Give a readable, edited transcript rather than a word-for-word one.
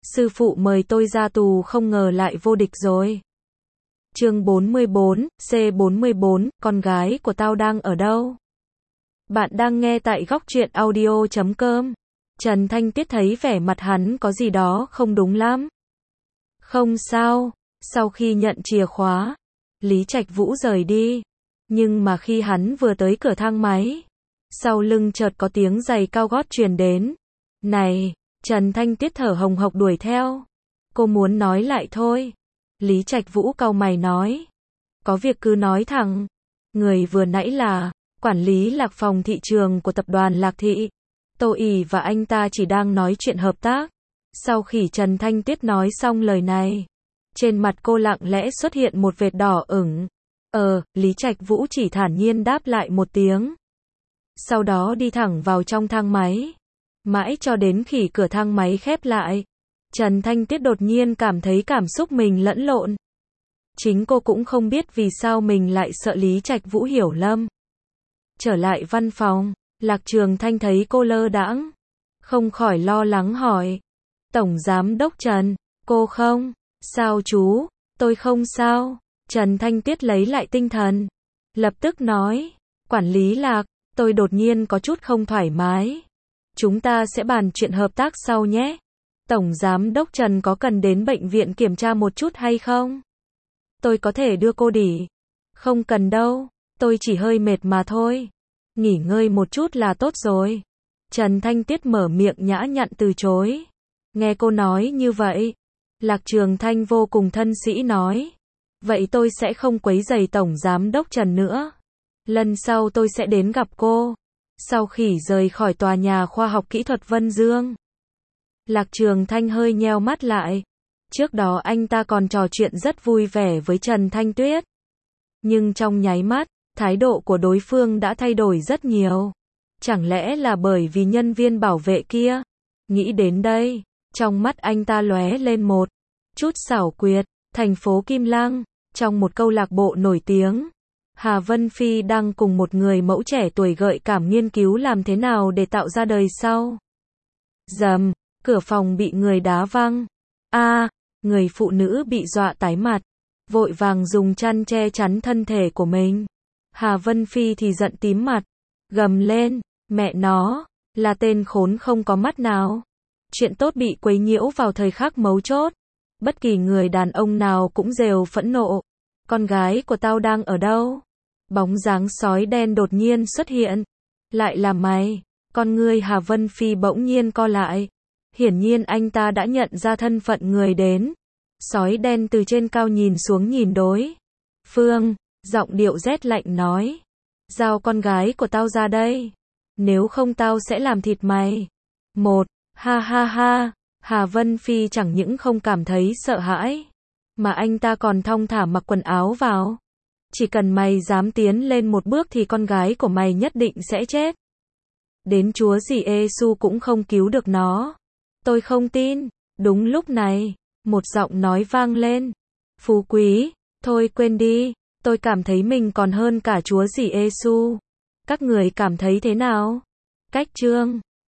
sư phụ mời tôi ra tù không ngờ lại vô địch rồi. Chương 44, C44, con gái của tao đang ở đâu? Bạn đang nghe tại góc truyện audio.com. Trần Thanh Tiết thấy vẻ mặt hắn có gì đó không đúng lắm. Không sao, sau khi nhận chìa khóa, Lý Trạch Vũ rời đi. Nhưng mà khi hắn vừa tới cửa thang máy, sau lưng chợt có tiếng giày cao gót truyền đến. Này, Trần Thanh Tiết thở hồng hộc đuổi theo. Cô muốn nói lại thôi. Lý Trạch Vũ cau mày nói. Có việc cứ nói thẳng. Người vừa nãy là quản lý lạc phòng thị trường của tập đoàn Lạc Thị. Tô ỉ và anh ta chỉ đang nói chuyện hợp tác. Sau khi Trần Thanh Tiết nói xong lời này, trên mặt cô lặng lẽ xuất hiện một vệt đỏ ửng. Lý Trạch Vũ chỉ thản nhiên đáp lại một tiếng. Sau đó đi thẳng vào trong thang máy. Mãi cho đến khi cửa thang máy khép lại, Trần Thanh Tiết đột nhiên cảm thấy cảm xúc mình lẫn lộn. Chính cô cũng không biết vì sao mình lại sợ Lý Trạch Vũ hiểu lầm. Trở lại văn phòng, Lạc Trường Thanh thấy cô lơ đãng, không khỏi lo lắng hỏi. Tổng Giám Đốc Trần, cô không? Sao chú? Tôi không sao. Trần Thanh Tiết lấy lại tinh thần, lập tức nói. Quản lý Lạc, tôi đột nhiên có chút không thoải mái. Chúng ta sẽ bàn chuyện hợp tác sau nhé. Tổng Giám Đốc Trần có cần đến bệnh viện kiểm tra một chút hay không? Tôi có thể đưa cô đi. Không cần đâu, tôi chỉ hơi mệt mà thôi. Nghỉ ngơi một chút là tốt rồi. Trần Thanh Tiết mở miệng nhã nhặn từ chối. Nghe cô nói như vậy, Lạc Trường Thanh vô cùng thân sĩ nói. Vậy tôi sẽ không quấy rầy Tổng Giám Đốc Trần nữa. Lần sau tôi sẽ đến gặp cô. Sau khi rời khỏi tòa nhà khoa học kỹ thuật Vân Dương, Lạc Trường Thanh hơi nheo mắt lại. Trước đó anh ta còn trò chuyện rất vui vẻ với Trần Thanh Tuyết. Nhưng trong nháy mắt, thái độ của đối phương đã thay đổi rất nhiều. Chẳng lẽ là bởi vì nhân viên bảo vệ kia? Nghĩ đến đây, trong mắt anh ta lóe lên một chút xảo quyệt. Thành phố Kim Lăng, trong một câu lạc bộ nổi tiếng, Hà Vân Phi đang cùng một người mẫu trẻ tuổi gợi cảm nghiên cứu làm thế nào để tạo ra đời sau. Rầm, cửa phòng bị người đá văng. Người phụ nữ bị dọa tái mặt, vội vàng dùng chăn che chắn thân thể của mình. Hà Vân Phi thì giận tím mặt, gầm lên, mẹ nó, là tên khốn không có mắt nào. Chuyện tốt bị quấy nhiễu vào thời khắc mấu chốt. Bất kỳ người đàn ông nào cũng rều phẫn nộ. Con gái của tao đang ở đâu? Bóng dáng sói đen đột nhiên xuất hiện. Lại là mày. Con ngươi Hà Vân Phi bỗng nhiên co lại. Hiển nhiên anh ta đã nhận ra thân phận người đến. Sói đen từ trên cao nhìn xuống nhìn đối phương, giọng điệu rét lạnh nói. Giao con gái của tao ra đây. Nếu không tao sẽ làm thịt mày. Ha ha ha. Hà Vân Phi chẳng những không cảm thấy sợ hãi, mà anh ta còn thong thả mặc quần áo vào. Chỉ cần mày dám tiến lên một bước thì con gái của mày nhất định sẽ chết. Đến chúa Giê-xu cũng không cứu được nó. Tôi không tin. Đúng lúc này, một giọng nói vang lên. Phú quý, thôi quên đi, tôi cảm thấy mình còn hơn cả chúa Giê-xu. Các người cảm thấy thế nào? Cách chương